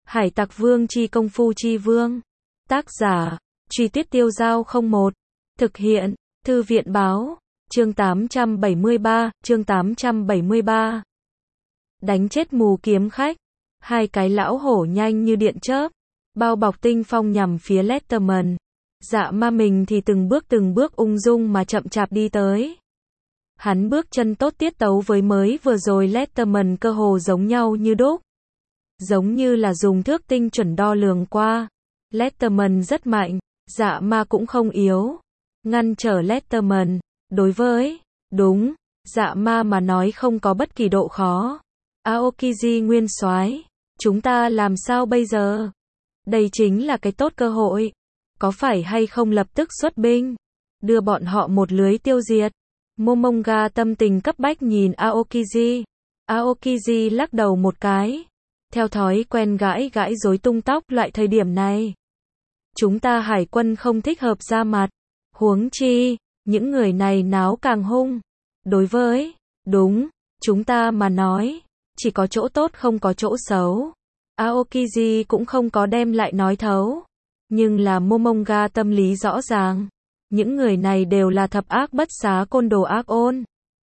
Hải Tặc Vương chi công phu chi vương. Tác giả, Truy Tuyết Tiêu Dao 01. Thực hiện, Thư viện báo, chương 873. Đánh chết mù kiếm khách. Hai cái lão hổ nhanh như điện chớp, bao bọc tinh phong nhằm phía Letterman. Dạ ma mình thì từng bước ung dung mà chậm chạp đi tới. Hắn bước chân tốt tiết tấu với mới vừa rồi Letterman cơ hồ giống nhau như đúc. Giống như là dùng thước tinh chuẩn đo lường qua. Letterman rất mạnh, dạ ma cũng không yếu. Ngăn trở Letterman, đối với, đúng, dạ ma mà nói không có bất kỳ độ khó. Aokiji nguyên soái, chúng ta làm sao bây giờ? Đây chính là cái tốt cơ hội. Có phải hay không lập tức xuất binh, đưa bọn họ một lưới tiêu diệt? Momonga tâm tình cấp bách nhìn Aokiji. Aokiji lắc đầu một cái. Theo thói quen gãi rối tung tóc loại thời điểm này. Chúng ta hải quân không thích hợp ra mặt. Huống chi, những người này náo càng hung. Đối với, đúng, chúng ta mà nói, chỉ có chỗ tốt không có chỗ xấu. Aokiji cũng không có đem lại nói thấu. Nhưng là Momonga tâm lý rõ ràng. Những người này đều là thập ác bất xá côn đồ ác ôn.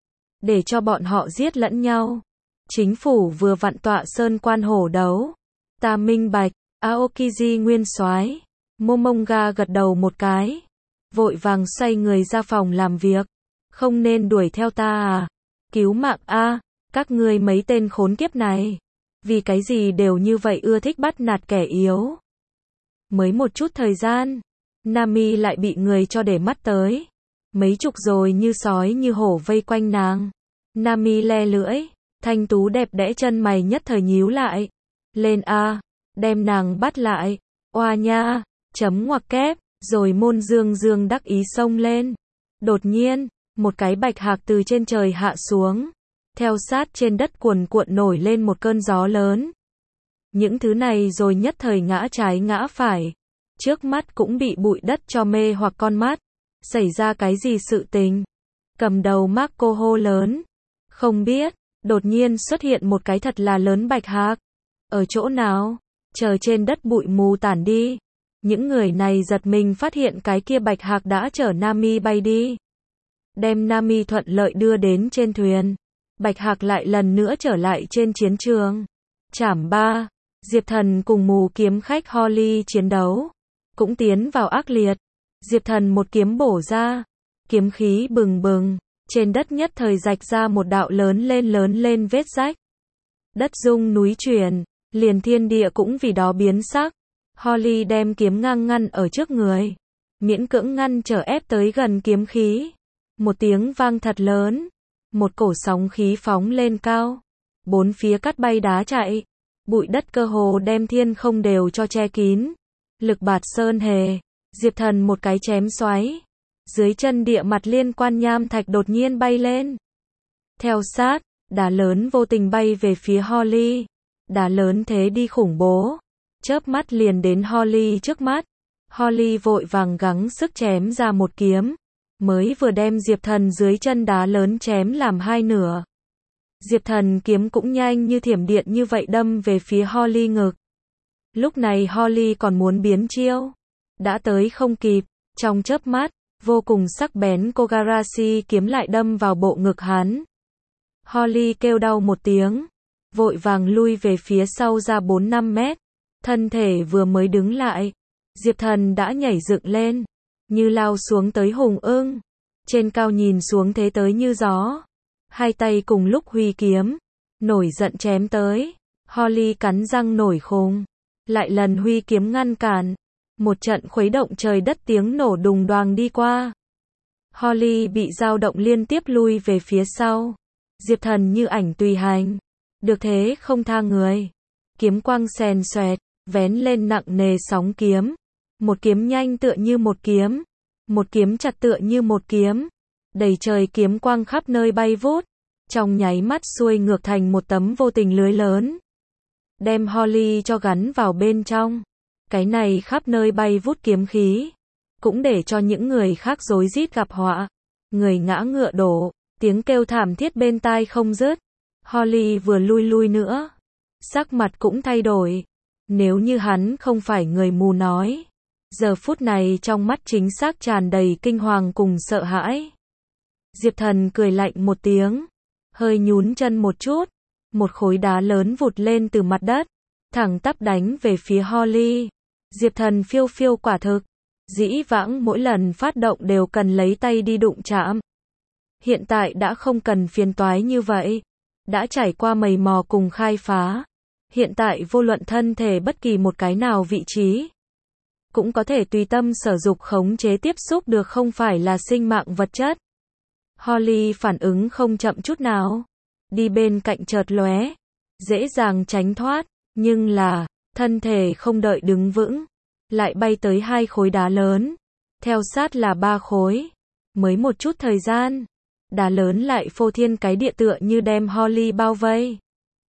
Để cho bọn họ giết lẫn nhau. Chính phủ vừa vặn tọa sơn quan hổ đấu. Ta minh bạch, Aokiji nguyên soái. Momonga gật đầu một cái. Vội vàng xoay người ra phòng làm việc. Không nên đuổi theo ta à? Cứu mạng a, các ngươi mấy tên khốn kiếp này. Vì cái gì đều như vậy ưa thích bắt nạt kẻ yếu. Mới một chút thời gian, Nami lại bị người cho để mắt tới. Mấy chục rồi như sói như hổ vây quanh nàng. Nami le lưỡi, thanh tú đẹp đẽ chân mày nhất thời nhíu lại. Lên a, đem nàng bắt lại. Oa nha, chấm ngoặc kép, rồi môn dương đắc ý xông lên. Đột nhiên, một cái bạch hạc từ trên trời hạ xuống. Theo sát trên đất cuồn cuộn nổi lên một cơn gió lớn. Những thứ này rồi nhất thời ngã trái ngã phải. Trước mắt cũng bị bụi đất cho mê hoặc con mắt. Xảy ra cái gì sự tình? Cầm đầu Marco hô lớn. Không biết, đột nhiên xuất hiện một cái thật là lớn bạch hạc. Ở chỗ nào? Chờ trên đất bụi mù tản đi. Những người này giật mình phát hiện cái kia bạch hạc đã chở Nami bay đi. Đem Nami thuận lợi đưa đến trên thuyền. Bạch hạc lại lần nữa trở lại trên chiến trường. Chảm 3. Diệp Thần cùng mù kiếm khách Holly chiến đấu. Cũng tiến vào ác liệt. Diệp Thần một kiếm bổ ra. Kiếm khí bừng bừng. Trên đất nhất thời rạch ra một đạo lớn lên vết rách. Đất rung núi chuyển. Liền thiên địa cũng vì đó biến sắc. Holly đem kiếm ngang ngăn ở trước người. Miễn cưỡng ngăn trở ép tới gần kiếm khí. Một tiếng vang thật lớn. Một cổ sóng khí phóng lên cao. Bốn phía cắt bay đá chạy. Bụi đất cơ hồ đem thiên không đều cho che kín. Lực bạt sơn hề. Diệp Thần một cái chém xoáy. Dưới chân địa mặt liên quan nham thạch đột nhiên bay lên. Theo sát, đá lớn vô tình bay về phía Holly. Đá lớn thế đi khủng bố. Chớp mắt liền đến Holly trước mắt. Holly vội vàng gắng sức chém ra một kiếm. Mới vừa đem Diệp Thần dưới chân đá lớn chém làm hai nửa. Diệp Thần kiếm cũng nhanh như thiểm điện như vậy đâm về phía Holly ngực. Lúc này Holly còn muốn biến chiêu. Đã tới không kịp, trong chớp mắt, vô cùng sắc bén Kogarashi kiếm lại đâm vào bộ ngực hắn. Holly kêu đau một tiếng. Vội vàng lui về phía sau ra 4-5 mét. Thân thể vừa mới đứng lại. Diệp Thần đã nhảy dựng lên. Như lao xuống tới hùng ưng. Trên cao nhìn xuống thế tới như gió. Hai tay cùng lúc huy kiếm. Nổi giận chém tới. Holly cắn răng nổi khùng. Lại lần huy kiếm ngăn cản. Một trận khuấy động trời đất tiếng nổ đùng đoàng đi qua. Holly bị dao động liên tiếp lui về phía sau. Diệp Thần như ảnh tùy hành. Được thế không tha người. Kiếm quang xèn xoẹt. Vén lên nặng nề sóng kiếm. Một kiếm nhanh tựa như một kiếm. Một kiếm chặt tựa như một kiếm. Đầy trời kiếm quang khắp nơi bay vút. Trong nháy mắt xuôi ngược thành một tấm vô tình lưới lớn. Đem Holly cho gắn vào bên trong. Cái này khắp nơi bay vút kiếm khí. Cũng để cho những người khác rối rít gặp họa. Người ngã ngựa đổ. Tiếng kêu thảm thiết bên tai không dứt. Holly vừa lui nữa. Sắc mặt cũng thay đổi. Nếu như hắn không phải người mù nói. Giờ phút này trong mắt chính xác tràn đầy kinh hoàng cùng sợ hãi. Diệp Thần cười lạnh một tiếng, hơi nhún chân một chút, một khối đá lớn vụt lên từ mặt đất, thẳng tắp đánh về phía Holly. Diệp Thần phiêu phiêu quả thực, dĩ vãng mỗi lần phát động đều cần lấy tay đi đụng chạm. Hiện tại đã không cần phiền toái như vậy, đã trải qua mày mò cùng khai phá. Hiện tại vô luận thân thể bất kỳ một cái nào vị trí, cũng có thể tùy tâm sở dục khống chế tiếp xúc được, không phải là sinh mạng vật chất. Holly phản ứng không chậm chút nào, đi bên cạnh chợt lóe, dễ dàng tránh thoát, nhưng là, thân thể không đợi đứng vững, lại bay tới 2 khối đá lớn, theo sát là 3 khối. Mới một chút thời gian, đá lớn lại phô thiên cái địa tựa như đem Holly bao vây.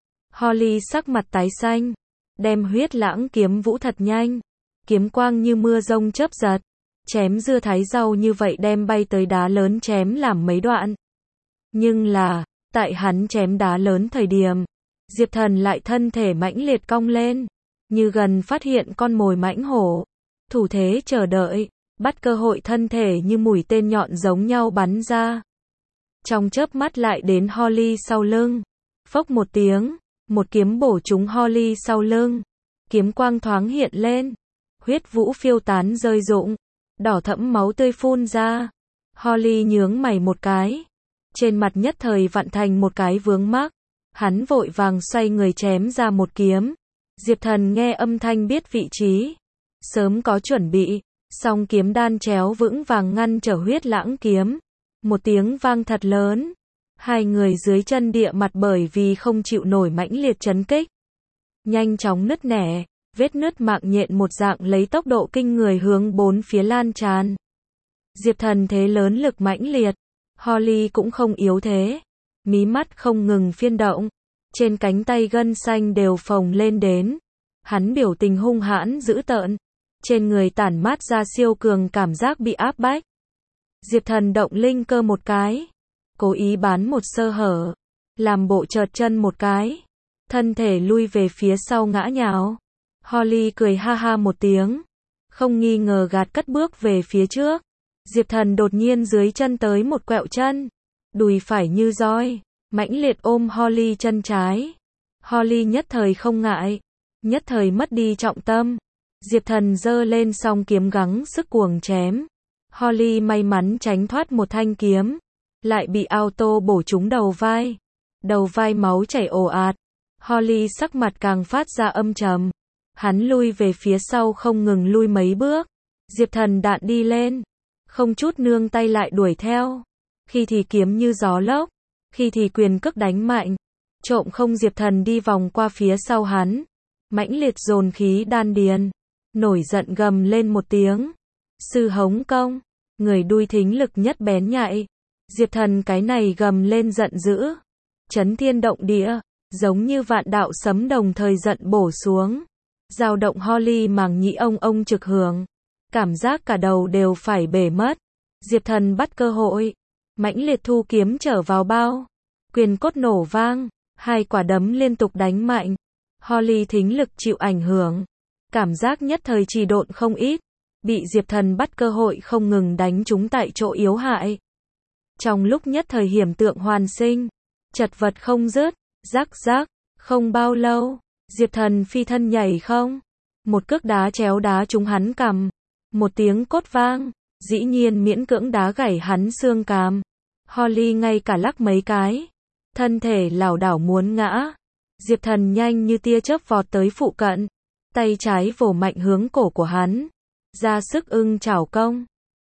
Holly sắc mặt tái xanh, đem huyết lãng kiếm vũ thật nhanh, kiếm quang như mưa rông chớp giật, chém dưa thái rau như vậy đem bay tới đá lớn chém làm mấy đoạn. Nhưng là, tại hắn chém đá lớn thời điểm, Diệp Thần lại thân thể mãnh liệt cong lên, như gần phát hiện con mồi mãnh hổ, thủ thế chờ đợi, bắt cơ hội thân thể như mũi tên nhọn giống nhau bắn ra. Trong chớp mắt lại đến Holly sau lưng, phốc một tiếng, một kiếm bổ trúng Holly sau lưng, kiếm quang thoáng hiện lên, huyết vũ phiêu tán rơi rụng, đỏ thẫm máu tươi phun ra. Holly nhướng mày một cái, trên mặt nhất thời vặn thành một cái vướng mắc, hắn vội vàng xoay người chém ra một kiếm. Diệp Thần nghe âm thanh biết vị trí, sớm có chuẩn bị, song kiếm đan chéo vững vàng ngăn trở huyết lãng kiếm. Một tiếng vang thật lớn, hai người dưới chân địa mặt bởi vì không chịu nổi mãnh liệt chấn kích, nhanh chóng nứt nẻ, vết nứt mạng nhện một dạng lấy tốc độ kinh người hướng bốn phía lan tràn. Diệp Thần thế lớn lực mãnh liệt, Holly cũng không yếu thế, mí mắt không ngừng phiên động, trên cánh tay gân xanh đều phồng lên đến. Hắn biểu tình hung hãn dữ tợn, trên người tản mát ra siêu cường cảm giác bị áp bách. Diệp Thần động linh cơ một cái, cố ý bán một sơ hở, làm bộ chợt chân một cái, thân thể lui về phía sau ngã nhào. Holly cười ha ha một tiếng, không nghi ngờ gạt cất bước về phía trước. Diệp Thần đột nhiên dưới chân tới một quẹo chân, đùi phải như roi, mãnh liệt ôm Holly chân trái. Holly nhất thời không ngại, nhất thời mất đi trọng tâm. Diệp Thần giơ lên song kiếm gắng sức cuồng chém. Holly may mắn tránh thoát một thanh kiếm, lại bị auto bổ trúng đầu vai. Đầu vai máu chảy ồ ạt. Holly sắc mặt càng phát ra âm trầm. Hắn lui về phía sau không ngừng lui mấy bước. Diệp Thần đạn đi lên, không chút nương tay lại đuổi theo. Khi thì kiếm như gió lốc, khi thì quyền cước đánh mạnh. Trộm không Diệp Thần đi vòng qua phía sau hắn, mãnh liệt dồn khí đan điền, nổi giận gầm lên một tiếng. Sư hống công, người đuôi thính lực nhất bén nhạy. Diệp Thần cái này gầm lên giận dữ, chấn thiên động địa, giống như vạn đạo sấm đồng thời giận bổ xuống. Dao động Holly màng nhĩ ông trực hưởng, cảm giác cả đầu đều phải bể mất. Diệp Thần bắt cơ hội, mãnh liệt thu kiếm trở vào bao, quyền cốt nổ vang, hai quả đấm liên tục đánh mạnh. Holly thính lực chịu ảnh hưởng, cảm giác nhất thời trì độn không ít, bị Diệp Thần bắt cơ hội không ngừng đánh trúng tại chỗ yếu hại. Trong lúc nhất thời hiểm tượng hoàn sinh, chật vật không dứt, rắc rắc, không bao lâu, Diệp Thần phi thân nhảy không, một cước đá chéo đá trúng hắn cằm, một tiếng cốt vang, dĩ nhiên miễn cưỡng đá gãy hắn xương cằm. Holly ngay cả lắc mấy cái, thân thể lảo đảo muốn ngã. Diệp Thần nhanh như tia chớp vọt tới phụ cận, tay trái vồ mạnh hướng cổ của hắn, ra sức ưng chảo công.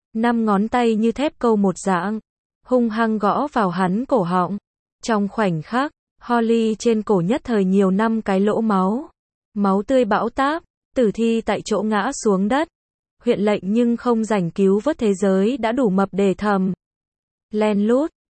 5 ngón tay như thép câu một dạng, hung hăng gõ vào hắn cổ họng. Trong khoảnh khắc, Holly trên cổ nhất thời nhiều 5 cái lỗ máu. Máu tươi bão táp, tử thi tại chỗ ngã xuống đất. Huyện lệnh nhưng không rảnh cứu vớt thế giới đã đủ mập để thầm. Len lút,